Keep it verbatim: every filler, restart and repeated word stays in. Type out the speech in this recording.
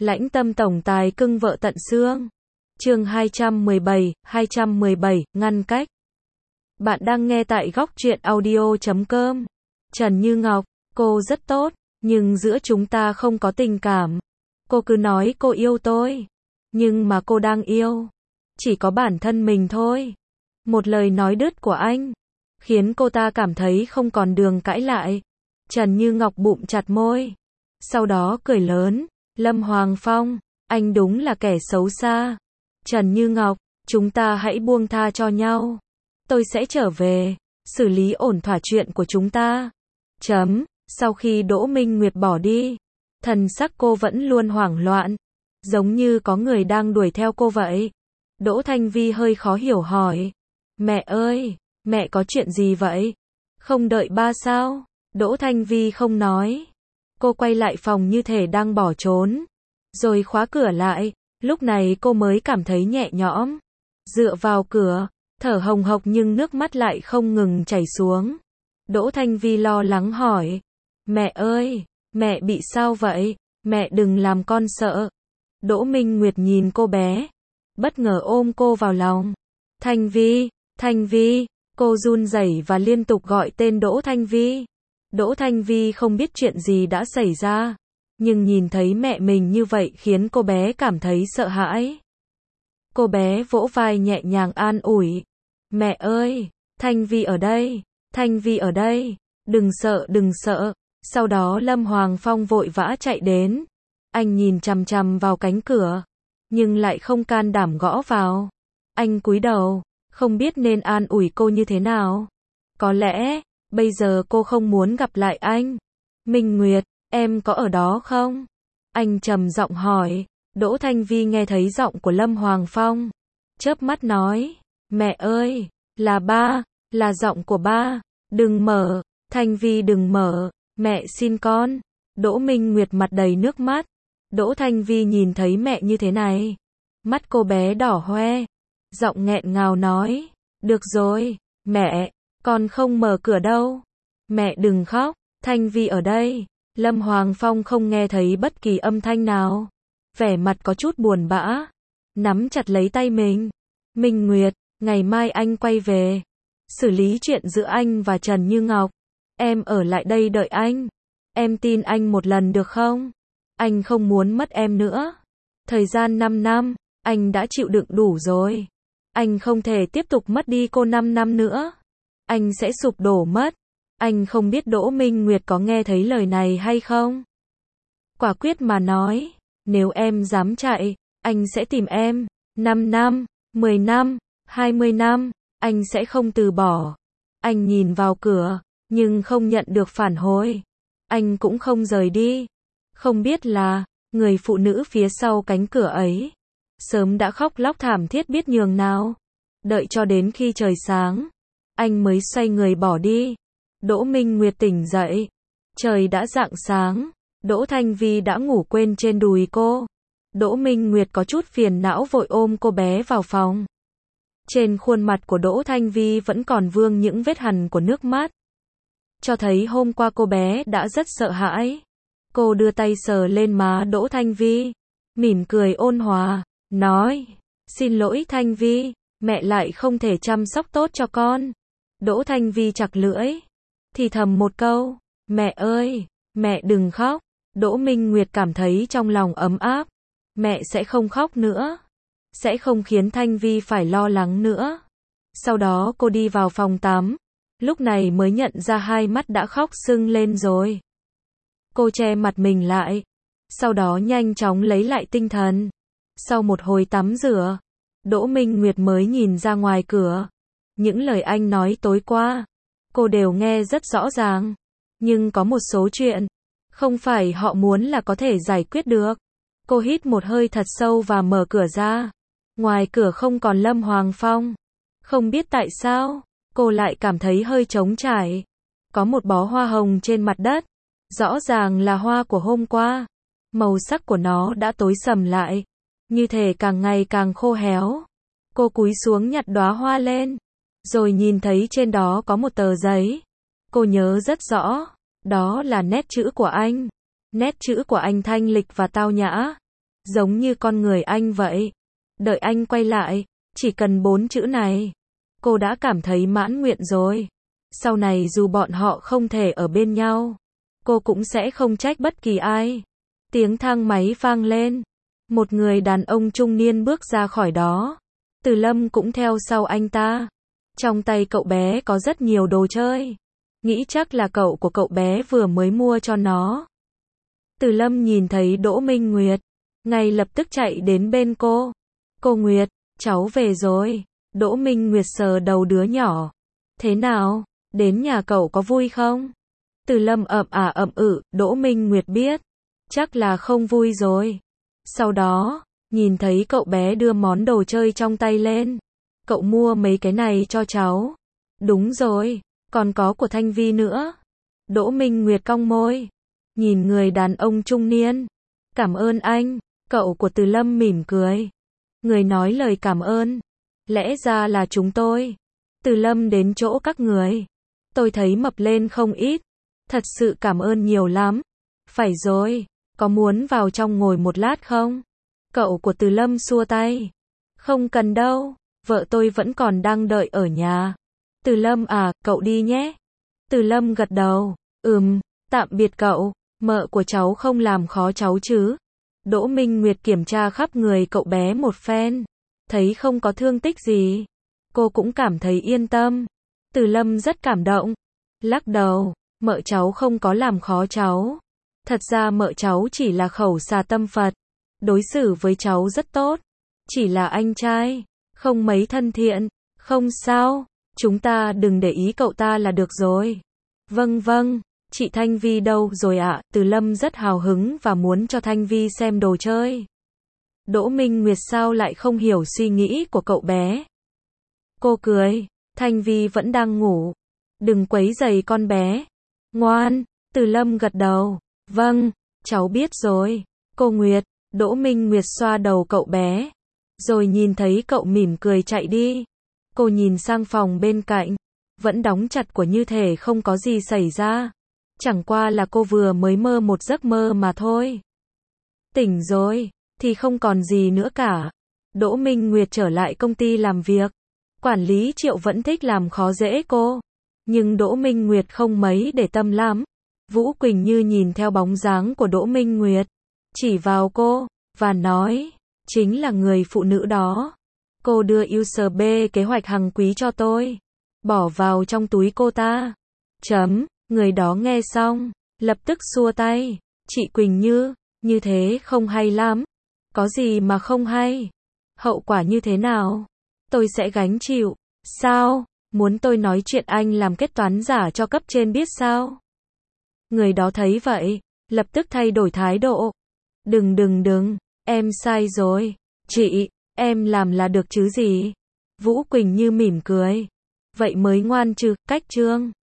Lãnh tâm tổng tài cưng vợ tận xương. Chương hai trăm mười bảy, hai trăm mười bảy, ngăn cách. Bạn đang nghe tại góc truyện audio chấm com. Trần Như Ngọc, cô rất tốt, nhưng giữa chúng ta không có tình cảm. Cô cứ nói cô yêu tôi, nhưng mà cô đang yêu chỉ có bản thân mình thôi. Một lời nói đứt của anh khiến cô ta cảm thấy không còn đường cãi lại. Trần Như Ngọc bụm chặt môi, sau đó cười lớn. Lâm Hoàng Phong, anh đúng là kẻ xấu xa. Trần Như Ngọc, chúng ta hãy buông tha cho nhau. Tôi sẽ trở về, xử lý ổn thỏa chuyện của chúng ta. Chấm. Sau khi Đỗ Minh Nguyệt bỏ đi, thần sắc cô vẫn luôn hoảng loạn, giống như có người đang đuổi theo cô vậy. Đỗ Thanh Vi hơi khó hiểu hỏi. Mẹ ơi, mẹ có chuyện gì vậy? Không đợi ba sao? Đỗ Thanh Vi không nói. Cô quay lại phòng như thể đang bỏ trốn, rồi khóa cửa lại. Lúc này cô mới cảm thấy nhẹ nhõm. Dựa vào cửa, thở hồng hộc nhưng nước mắt lại không ngừng chảy xuống. Đỗ Thanh Vi lo lắng hỏi. Mẹ ơi, mẹ bị sao vậy? Mẹ đừng làm con sợ. Đỗ Minh Nguyệt nhìn cô bé, bất ngờ ôm cô vào lòng. Thanh Vi, Thanh Vi, cô run rẩy và liên tục gọi tên Đỗ Thanh Vi. Đỗ Thanh Vi không biết chuyện gì đã xảy ra, nhưng nhìn thấy mẹ mình như vậy khiến cô bé cảm thấy sợ hãi. Cô bé vỗ vai nhẹ nhàng an ủi. Mẹ ơi, Thanh Vi ở đây, Thanh Vi ở đây, đừng sợ đừng sợ. Sau đó Lâm Hoàng Phong vội vã chạy đến. Anh nhìn chằm chằm vào cánh cửa, nhưng lại không can đảm gõ vào. Anh cúi đầu, không biết nên an ủi cô như thế nào. Có lẽ bây giờ cô không muốn gặp lại anh. Minh Nguyệt, em có ở đó không? Anh trầm giọng hỏi. Đỗ Thanh Vi nghe thấy giọng của Lâm Hoàng Phong, chớp mắt nói. Mẹ ơi, là ba, là giọng của ba. Đừng mở, Thanh Vi đừng mở, mẹ xin con. Đỗ Minh Nguyệt mặt đầy nước mắt. Đỗ Thanh Vi nhìn thấy mẹ như thế này, mắt cô bé đỏ hoe, giọng nghẹn ngào nói. Được rồi, mẹ, con không mở cửa đâu. Mẹ đừng khóc, Thanh Vi ở đây. Lâm Hoàng Phong không nghe thấy bất kỳ âm thanh nào, vẻ mặt có chút buồn bã, nắm chặt lấy tay mình. Minh Nguyệt, ngày mai anh quay về, xử lý chuyện giữa anh và Trần Như Ngọc. Em ở lại đây đợi anh. Em tin anh một lần được không? Anh không muốn mất em nữa. Thời gian năm năm, anh đã chịu đựng đủ rồi. Anh không thể tiếp tục mất đi cô năm năm nữa. Anh sẽ sụp đổ mất. Anh không biết Đỗ Minh Nguyệt có nghe thấy lời này hay không? Quả quyết mà nói, nếu em dám chạy, anh sẽ tìm em. năm năm, mười năm, hai mươi năm, anh sẽ không từ bỏ. Anh nhìn vào cửa, nhưng không nhận được phản hồi. Anh cũng không rời đi. Không biết là, người phụ nữ phía sau cánh cửa ấy, sớm đã khóc lóc thảm thiết biết nhường nào. Đợi cho đến khi trời sáng, anh mới xoay người bỏ đi. Đỗ Minh Nguyệt tỉnh dậy. Trời đã rạng sáng. Đỗ Thanh Vi đã ngủ quên trên đùi cô. Đỗ Minh Nguyệt có chút phiền não vội ôm cô bé vào phòng. Trên khuôn mặt của Đỗ Thanh Vi vẫn còn vương những vết hằn của nước mắt, cho thấy hôm qua cô bé đã rất sợ hãi. Cô đưa tay sờ lên má Đỗ Thanh Vi, mỉm cười ôn hòa, nói. Xin lỗi Thanh Vi, mẹ lại không thể chăm sóc tốt cho con. Đỗ Thanh Vi chặt lưỡi, thì thầm một câu. Mẹ ơi, mẹ đừng khóc. Đỗ Minh Nguyệt cảm thấy trong lòng ấm áp. Mẹ sẽ không khóc nữa. Sẽ không khiến Thanh Vi phải lo lắng nữa. Sau đó cô đi vào phòng tắm. Lúc này mới nhận ra hai mắt đã khóc sưng lên rồi. Cô che mặt mình lại. Sau đó nhanh chóng lấy lại tinh thần. Sau một hồi tắm rửa, Đỗ Minh Nguyệt mới nhìn ra ngoài cửa. Những lời anh nói tối qua, cô đều nghe rất rõ ràng. Nhưng có một số chuyện, không phải họ muốn là có thể giải quyết được. Cô hít một hơi thật sâu và mở cửa ra. Ngoài cửa không còn Lâm Hoàng Phong. Không biết tại sao, cô lại cảm thấy hơi trống trải. Có một bó hoa hồng trên mặt đất. Rõ ràng là hoa của hôm qua. Màu sắc của nó đã tối sầm lại, như thể càng ngày càng khô héo. Cô cúi xuống nhặt đóa hoa lên, rồi nhìn thấy trên đó có một tờ giấy. Cô nhớ rất rõ, đó là nét chữ của anh. Nét chữ của anh thanh lịch và tao nhã. Giống như con người anh vậy. Đợi anh quay lại, chỉ cần bốn chữ này. Cô đã cảm thấy mãn nguyện rồi. Sau này dù bọn họ không thể ở bên nhau, cô cũng sẽ không trách bất kỳ ai. Tiếng thang máy vang lên. Một người đàn ông trung niên bước ra khỏi đó. Từ Lâm cũng theo sau anh ta. Trong tay cậu bé có rất nhiều đồ chơi. Nghĩ chắc là cậu của cậu bé vừa mới mua cho nó. Từ Lâm nhìn thấy Đỗ Minh Nguyệt, ngay lập tức chạy đến bên cô. Cô Nguyệt, cháu về rồi. Đỗ Minh Nguyệt sờ đầu đứa nhỏ. Thế nào, đến nhà cậu có vui không? Từ Lâm ậm à ậm ự, Đỗ Minh Nguyệt biết. Chắc là không vui rồi. Sau đó, nhìn thấy cậu bé đưa món đồ chơi trong tay lên. Cậu mua mấy cái này cho cháu. Đúng rồi, còn có của Thanh Vi nữa. Đỗ Minh Nguyệt cong môi. Nhìn người đàn ông trung niên. Cảm ơn anh. Cậu của Từ Lâm mỉm cười. Người nói lời cảm ơn. Lẽ ra là chúng tôi. Từ Lâm đến chỗ các người. Tôi thấy mập lên không ít. Thật sự cảm ơn nhiều lắm. Phải rồi, có muốn vào trong ngồi một lát không? Cậu của Từ Lâm xua tay. Không cần đâu, vợ tôi vẫn còn đang đợi ở nhà. Từ Lâm à, cậu đi nhé. Từ Lâm gật đầu. Ừm, tạm biệt cậu. Mợ của cháu không làm khó cháu chứ? Đỗ Minh Nguyệt kiểm tra khắp người cậu bé một phen. Thấy không có thương tích gì. Cô cũng cảm thấy yên tâm. Từ Lâm rất cảm động. Lắc đầu, mợ cháu không có làm khó cháu. Thật ra mợ cháu chỉ là khẩu xà tâm Phật. Đối xử với cháu rất tốt. Chỉ là anh trai, không mấy thân thiện. Không sao, chúng ta đừng để ý cậu ta là được rồi. Vâng vâng, chị Thanh Vi đâu rồi ạ? Từ Lâm rất hào hứng và muốn cho Thanh Vi xem đồ chơi. Đỗ Minh Nguyệt sao lại không hiểu suy nghĩ của cậu bé. Cô cười, Thanh Vi vẫn đang ngủ. Đừng quấy rầy con bé. Ngoan, Từ Lâm gật đầu. Vâng, cháu biết rồi. Cô Nguyệt, Đỗ Minh Nguyệt xoa đầu cậu bé. Rồi nhìn thấy cậu mỉm cười chạy đi. Cô nhìn sang phòng bên cạnh. Vẫn đóng chặt của như thể không có gì xảy ra. Chẳng qua là cô vừa mới mơ một giấc mơ mà thôi. Tỉnh rồi, thì không còn gì nữa cả. Đỗ Minh Nguyệt trở lại công ty làm việc. Quản lý Triệu vẫn thích làm khó dễ cô. Nhưng Đỗ Minh Nguyệt không mấy để tâm lắm. Vũ Quỳnh Như nhìn theo bóng dáng của Đỗ Minh Nguyệt. Chỉ vào cô, và nói, chính là người phụ nữ đó. Cô đưa u ét bê kế hoạch hàng quý cho tôi. Bỏ vào trong túi cô ta. Chấm, người đó nghe xong, lập tức xua tay. Chị Quỳnh Như, như thế không hay lắm. Có gì mà không hay? Hậu quả như thế nào? Tôi sẽ gánh chịu. Sao? Muốn tôi nói chuyện anh làm kế toán giả cho cấp trên biết sao? Người đó thấy vậy, lập tức thay đổi thái độ. Đừng đừng đừng, em sai rồi. Chị, em làm là được chứ gì? Vũ Quỳnh Như mỉm cười. Vậy mới ngoan chứ, cách chương.